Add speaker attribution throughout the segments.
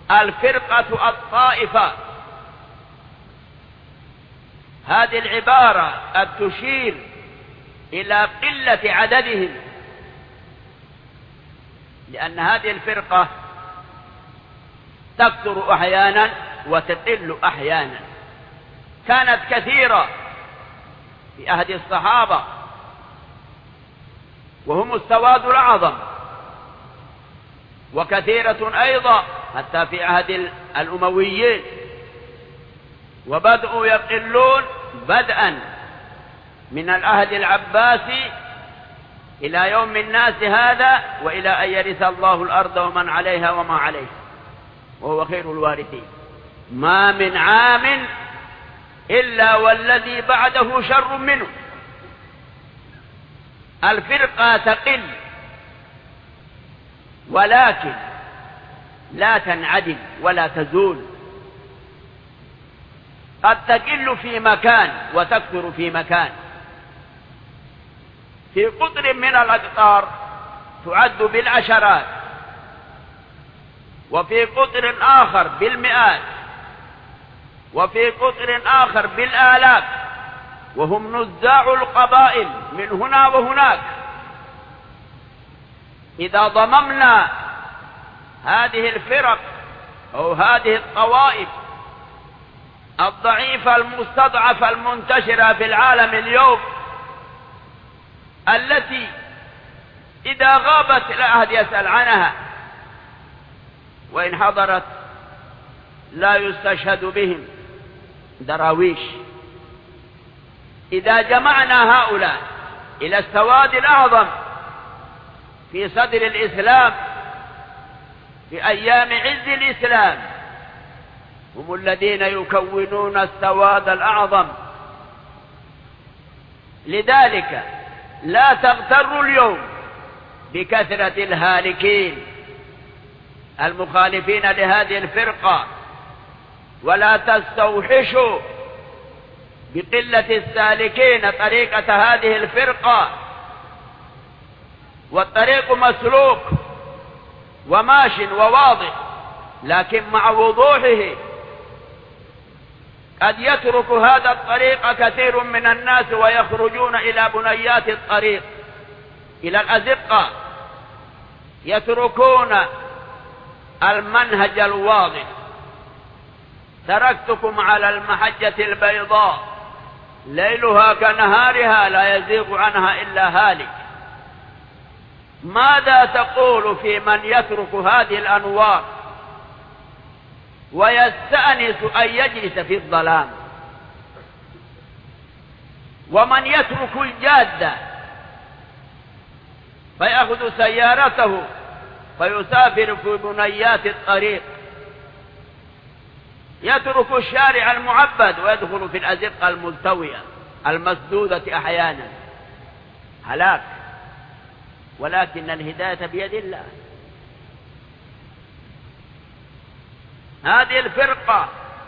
Speaker 1: الفرقة الطائفة. هذه العبارة قد تشير إلى قلة عددهم، لأن هذه الفرقة تكثر أحيانا وتقل أحيانا. كانت كثيرة في عهد الصحابة وهم السواد الأعظم، وكثيرة أيضا حتى في عهد الأمويين، وبدأوا يقلون بدءا من العهد العباسي إلى يوم الناس هذا، وإلى أن يرث الله الأرض ومن عليها وما عليها وهو خير الوارثين. ما من عام إلا والذي بعده شر منه. الفرقة تقل ولكن لا تنعدم ولا تزول، قد تقل في مكان وتكثر في مكان. في قطر من الأقطار تعد بالعشرات، وفي قطر آخر بالمئات، وفي قطر آخر بالآلاف، وهم نزاع القبائل من هنا وهناك. إذا ضممنا هذه الفرق أو هذه الطوائف الضعيفة المستضعفة المنتشرة في العالم اليوم، التي إذا غابت لا أحد يسأل عنها، وإن حضرت لا يستشهد بهم دراويش. إذا جمعنا هؤلاء إلى السواد الأعظم في صدر الإسلام في أيام عز الإسلام، هم الذين يكونون السواد الأعظم. لذلك لا تغتروا اليوم بكثرة الهالكين المخالفين لهذه الفرقة، ولا تستوحشوا بقلة السالكين طريقة هذه الفرقة. والطريق مسلوك وماش وواضح، لكن مع وضوحه قد يترك هذا الطريق كثير من الناس ويخرجون إلى بنيات الطريق، إلى الأزقة، يتركون المنهج الواضح. تركتكم على المحجة البيضاء ليلها كنهارها لا يزيغ عنها إلا هالك. ماذا تقول في من يترك هذه الأنوار ويستأنس أن يجلس في الظلام، ومن يترك الجادة فيأخذ سيارته فيسافر في بنيات الطريق، يترك الشارع المعبد ويدخل في الأزقة الملتوية المسدودة أحيانا؟ هلاك. ولكن الهداية بيد الله. هذه الفرقة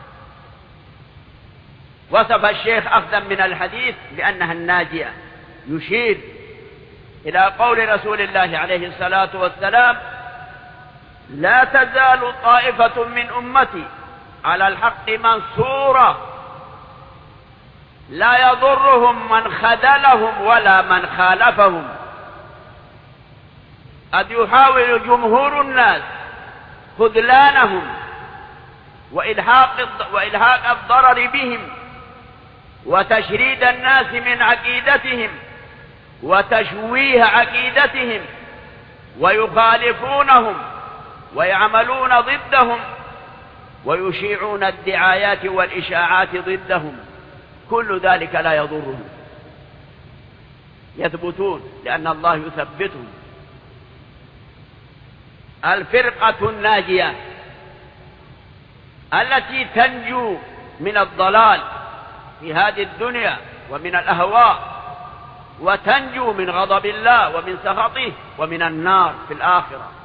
Speaker 1: وصف الشيخ أخذا من الحديث بأنها الناجية، يشير إلى قول رسول الله عليه الصلاة والسلام: لا تزال طائفة من أمتي على الحق منصورة، لا يضرهم من خذلهم ولا من خالفهم. قد يحاول جمهور الناس خذلانهم وإلحاق الضرر بهم وتشريد الناس من عقيدتهم وتشويه عقيدتهم، ويخالفونهم ويعملون ضدهم ويشيعون الدعايات والإشاعات ضدهم. كل ذلك لا يضرهم، يثبتون لأن الله يثبتهم. الفرقة الناجية التي تنجو من الضلال في هذه الدنيا ومن الأهواء، وتنجو من غضب الله ومن سخطه ومن النار في الآخرة.